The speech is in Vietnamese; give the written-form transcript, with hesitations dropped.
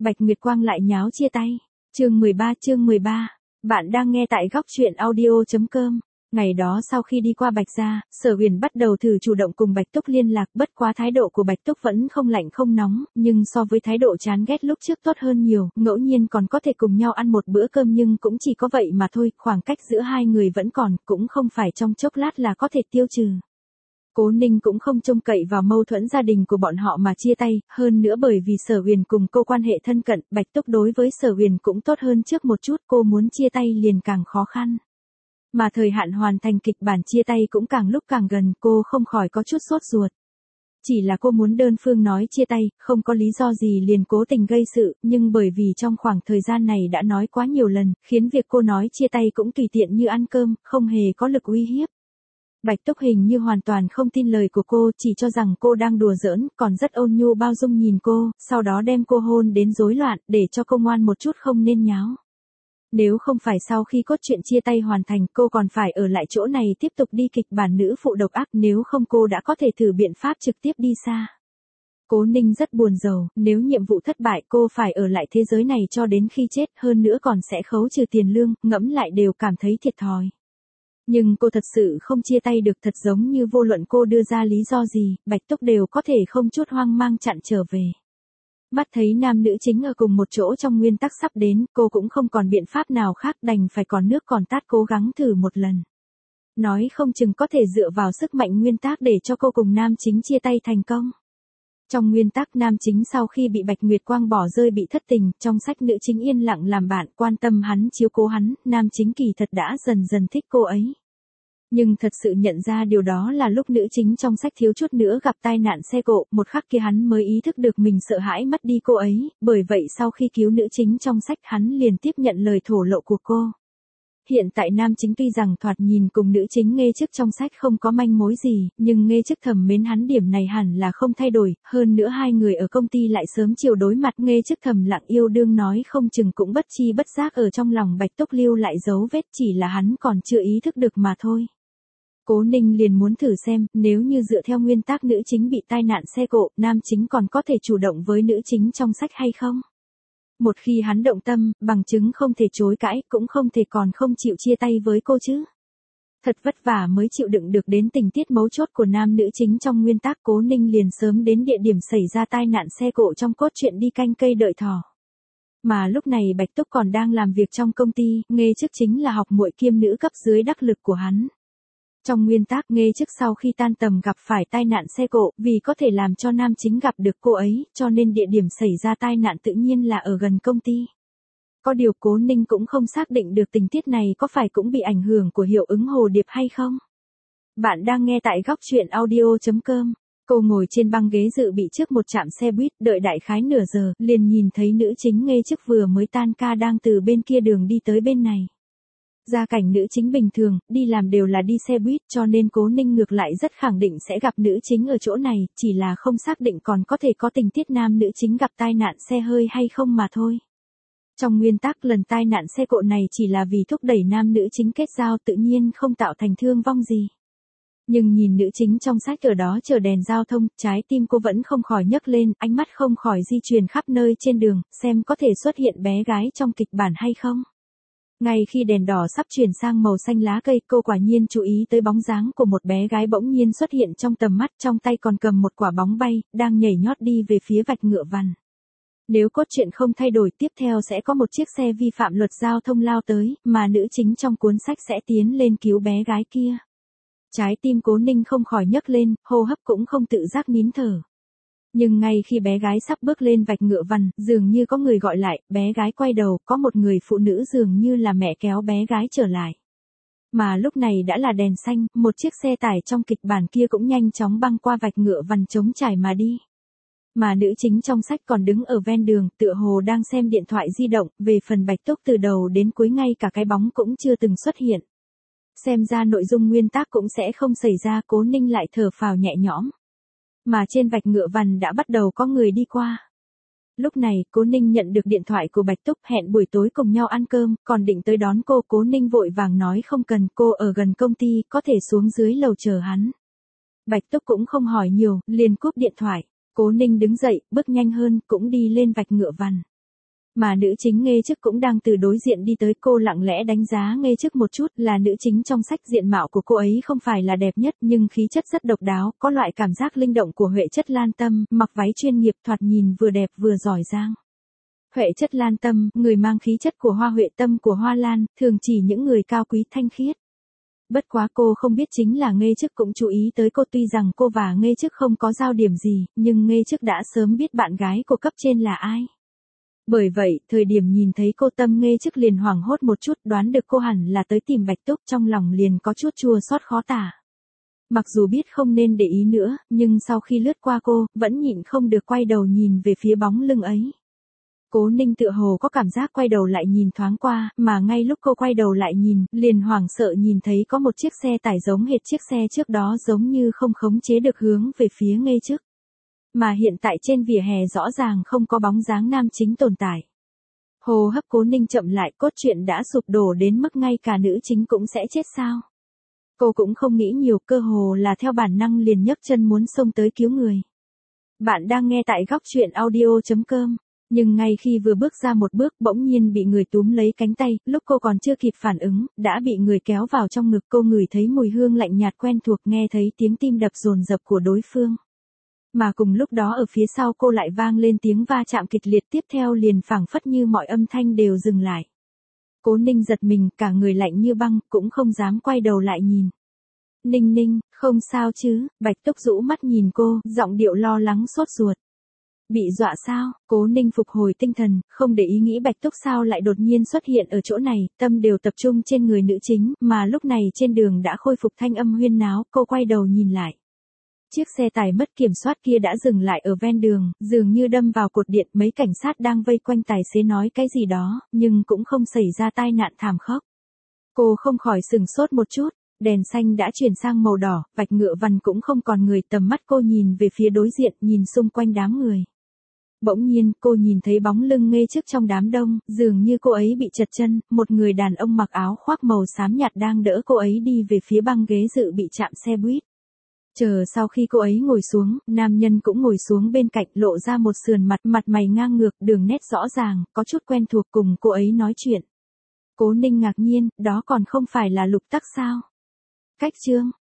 Bạch Nguyệt Quang lại nháo chia tay. Chương 13. Bạn đang nghe tại góc truyện audio.com. Ngày đó sau khi đi qua Bạch gia, Sở Huyền bắt đầu thử chủ động cùng Bạch Túc liên lạc, bất quá thái độ của Bạch Túc vẫn không lạnh không nóng, nhưng so với thái độ chán ghét lúc trước tốt hơn nhiều, ngẫu nhiên còn có thể cùng nhau ăn một bữa cơm nhưng cũng chỉ có vậy mà thôi, khoảng cách giữa hai người vẫn còn, cũng không phải trong chốc lát là có thể tiêu trừ. Cố Ninh cũng không trông cậy vào mâu thuẫn gia đình của bọn họ mà chia tay, hơn nữa bởi vì Sở Huyền cùng cô quan hệ thân cận, Bạch Túc đối với Sở Huyền cũng tốt hơn trước một chút, cô muốn chia tay liền càng khó khăn. Mà thời hạn hoàn thành kịch bản chia tay cũng càng lúc càng gần, cô không khỏi có chút sốt ruột. Chỉ là cô muốn đơn phương nói chia tay, không có lý do gì liền cố tình gây sự, nhưng bởi vì trong khoảng thời gian này đã nói quá nhiều lần, khiến việc cô nói chia tay cũng tùy tiện như ăn cơm, không hề có lực uy hiếp. Bạch Túc hình như hoàn toàn không tin lời của cô, chỉ cho rằng cô đang đùa giỡn, còn rất ôn nhu bao dung nhìn cô, sau đó đem cô hôn đến rối loạn, để cho cô ngoan một chút không nên nháo. Nếu không phải sau khi cốt truyện chia tay hoàn thành, cô còn phải ở lại chỗ này tiếp tục đi kịch bản nữ phụ độc ác, nếu không cô đã có thể thử biện pháp trực tiếp đi xa. Cố Ninh rất buồn rầu, nếu nhiệm vụ thất bại cô phải ở lại thế giới này cho đến khi chết, hơn nữa còn sẽ khấu trừ tiền lương, ngẫm lại đều cảm thấy thiệt thòi. Nhưng cô thật sự không chia tay được, thật giống như vô luận cô đưa ra lý do gì, Bạch Túc đều có thể không chút hoang mang chặn trở về. Mắt thấy nam nữ chính ở cùng một chỗ trong nguyên tắc sắp đến, cô cũng không còn biện pháp nào khác, đành phải còn nước còn tát cố gắng thử một lần. Nói không chừng có thể dựa vào sức mạnh nguyên tắc để cho cô cùng nam chính chia tay thành công. Trong nguyên tắc nam chính sau khi bị Bạch Nguyệt Quang bỏ rơi bị thất tình, trong sách nữ chính yên lặng làm bạn, quan tâm hắn chiếu cố hắn, nam chính kỳ thật đã dần dần thích cô ấy. Nhưng thật sự nhận ra điều đó là lúc nữ chính trong sách thiếu chút nữa gặp tai nạn xe cộ, một khắc kia hắn mới ý thức được mình sợ hãi mất đi cô ấy, bởi vậy sau khi cứu nữ chính trong sách hắn liền tiếp nhận lời thổ lộ của cô. Hiện tại nam chính tuy rằng thoạt nhìn cùng nữ chính Nghê Chức trong sách không có manh mối gì, nhưng Nghê Chức thầm mến hắn điểm này hẳn là không thay đổi, hơn nữa hai người ở công ty lại sớm chiều đối mặt, Nghê Chức thầm lặng yêu đương nói không chừng cũng bất chi bất giác ở trong lòng Bạch Túc lưu lại dấu vết, chỉ là hắn còn chưa ý thức được mà thôi. Cố Ninh liền muốn thử xem, nếu như dựa theo nguyên tắc nữ chính bị tai nạn xe cộ, nam chính còn có thể chủ động với nữ chính trong sách hay không? Một khi hắn động tâm, bằng chứng không thể chối cãi, cũng không thể còn không chịu chia tay với cô chứ. Thật vất vả mới chịu đựng được đến tình tiết mấu chốt của nam nữ chính trong nguyên tắc, Cố Ninh liền sớm đến địa điểm xảy ra tai nạn xe cộ trong cốt truyện đi canh cây đợi thỏ. Mà lúc này Bạch Túc còn đang làm việc trong công ty, Nghê Chức chính là học muội kiêm nữ cấp dưới đắc lực của hắn. Trong nguyên tắc Nghê Chức sau khi tan tầm gặp phải tai nạn xe cộ, vì có thể làm cho nam chính gặp được cô ấy, cho nên địa điểm xảy ra tai nạn tự nhiên là ở gần công ty. Có điều Cố Ninh cũng không xác định được tình tiết này có phải cũng bị ảnh hưởng của hiệu ứng hồ điệp hay không. Bạn đang nghe tại góc truyện audio.com. Cô ngồi trên băng ghế dự bị trước một trạm xe buýt, đợi đại khái nửa giờ, liền nhìn thấy nữ chính Nghê Chức vừa mới tan ca đang từ bên kia đường đi tới bên này. Gia cảnh nữ chính bình thường, đi làm đều là đi xe buýt, cho nên Cố Ninh ngược lại rất khẳng định sẽ gặp nữ chính ở chỗ này, chỉ là không xác định còn có thể có tình tiết nam nữ chính gặp tai nạn xe hơi hay không mà thôi. Trong nguyên tắc lần tai nạn xe cộ này chỉ là vì thúc đẩy nam nữ chính kết giao, tự nhiên không tạo thành thương vong gì. Nhưng nhìn nữ chính trong sách ở đó chờ đèn giao thông, trái tim cô vẫn không khỏi nhấc lên, ánh mắt không khỏi di chuyển khắp nơi trên đường, xem có thể xuất hiện bé gái trong kịch bản hay không. Ngay khi đèn đỏ sắp chuyển sang màu xanh lá cây, cô quả nhiên chú ý tới bóng dáng của một bé gái bỗng nhiên xuất hiện trong tầm mắt, trong tay còn cầm một quả bóng bay, đang nhảy nhót đi về phía vạch ngựa vằn. Nếu cốt truyện không thay đổi, tiếp theo sẽ có một chiếc xe vi phạm luật giao thông lao tới, mà nữ chính trong cuốn sách sẽ tiến lên cứu bé gái kia. Trái tim Cố Ninh không khỏi nhấc lên, hô hấp cũng không tự giác nín thở. Nhưng ngay khi bé gái sắp bước lên vạch ngựa vằn, dường như có người gọi lại, bé gái quay đầu, có một người phụ nữ dường như là mẹ kéo bé gái trở lại. Mà lúc này đã là đèn xanh, một chiếc xe tải trong kịch bản kia cũng nhanh chóng băng qua vạch ngựa vằn trống trải mà đi. Mà nữ chính trong sách còn đứng ở ven đường, tựa hồ đang xem điện thoại di động, về phần Bạch Túc từ đầu đến cuối ngay cả cái bóng cũng chưa từng xuất hiện. Xem ra nội dung nguyên tắc cũng sẽ không xảy ra, Cố Ninh lại thở phào nhẹ nhõm. Mà trên vạch ngựa vằn đã bắt đầu có người đi qua. Lúc này, Cố Ninh nhận được điện thoại của Bạch Túc, hẹn buổi tối cùng nhau ăn cơm, còn định tới đón cô, Cố Ninh vội vàng nói không cần, cô ở gần công ty, có thể xuống dưới lầu chờ hắn. Bạch Túc cũng không hỏi nhiều, liền cúp điện thoại. Cố Ninh đứng dậy, bước nhanh hơn, cũng đi lên vạch ngựa vằn. Mà nữ chính Nghê Chức cũng đang từ đối diện đi tới, cô lặng lẽ đánh giá Nghê Chức một chút, là nữ chính trong sách, diện mạo của cô ấy không phải là đẹp nhất nhưng khí chất rất độc đáo, có loại cảm giác linh động của Huệ Chất Lan Tâm, mặc váy chuyên nghiệp thoạt nhìn vừa đẹp vừa giỏi giang. Huệ Chất Lan Tâm, người mang khí chất của hoa huệ tâm của hoa lan, thường chỉ những người cao quý thanh khiết. Bất quá cô không biết chính là Nghê Chức cũng chú ý tới cô, tuy rằng cô và Nghê Chức không có giao điểm gì, nhưng Nghê Chức đã sớm biết bạn gái của cấp trên là ai. Bởi vậy, thời điểm nhìn thấy cô, tâm Nghê Chức liền hoảng hốt một chút, đoán được cô hẳn là tới tìm Bạch Túc, trong lòng liền có chút chua xót khó tả. Mặc dù biết không nên để ý nữa, nhưng sau khi lướt qua cô, vẫn nhịn không được quay đầu nhìn về phía bóng lưng ấy. Cố Ninh tựa hồ có cảm giác quay đầu lại nhìn thoáng qua, mà ngay lúc cô quay đầu lại nhìn, liền hoảng sợ nhìn thấy có một chiếc xe tải giống hệt chiếc xe trước đó, giống như không khống chế được hướng về phía Nghê Chức. Mà hiện tại trên vỉa hè rõ ràng không có bóng dáng nam chính tồn tại. Hô hấp Cố Ninh chậm lại, cốt truyện đã sụp đổ đến mức ngay cả nữ chính cũng sẽ chết sao? Cô cũng không nghĩ nhiều, cơ hồ là theo bản năng liền nhấc chân muốn xông tới cứu người. Bạn đang nghe tại góc truyện audio.com. Nhưng ngay khi vừa bước ra một bước, bỗng nhiên bị người túm lấy cánh tay, lúc cô còn chưa kịp phản ứng, đã bị người kéo vào trong ngực. Cô ngửi thấy mùi hương lạnh nhạt quen thuộc, nghe thấy tiếng tim đập dồn dập của đối phương. Mà cùng lúc đó ở phía sau cô lại vang lên tiếng va chạm kịch liệt, tiếp theo liền phảng phất như mọi âm thanh đều dừng lại. Cố Ninh giật mình, cả người lạnh như băng, cũng không dám quay đầu lại nhìn. Ninh Ninh, không sao chứ? Bạch Túc rũ mắt nhìn cô, giọng điệu lo lắng sốt ruột. Bị dọa sao? Cố Ninh phục hồi tinh thần, không để ý nghĩ Bạch Túc sao lại đột nhiên xuất hiện ở chỗ này, tâm đều tập trung trên người nữ chính, mà lúc này trên đường đã khôi phục thanh âm huyên náo, cô quay đầu nhìn lại. Chiếc xe tải mất kiểm soát kia đã dừng lại ở ven đường, dường như đâm vào cột điện, mấy cảnh sát đang vây quanh tài xế nói cái gì đó, nhưng cũng không xảy ra tai nạn thảm khốc. Cô không khỏi sừng sốt một chút, đèn xanh đã chuyển sang màu đỏ, vạch ngựa vằn cũng không còn người, tầm mắt cô nhìn về phía đối diện, nhìn xung quanh đám người. Bỗng nhiên, cô nhìn thấy bóng lưng Nghê Chức trong đám đông, dường như cô ấy bị trật chân, một người đàn ông mặc áo khoác màu xám nhạt đang đỡ cô ấy đi về phía băng ghế dự bị chạm xe buýt. Chờ sau khi cô ấy ngồi xuống, nam nhân cũng ngồi xuống bên cạnh, lộ ra một sườn mặt, mặt mày ngang ngược, đường nét rõ ràng, có chút quen thuộc, cùng cô ấy nói chuyện. Cố Ninh ngạc nhiên, đó còn không phải là Lục Tắc sao? Cách chương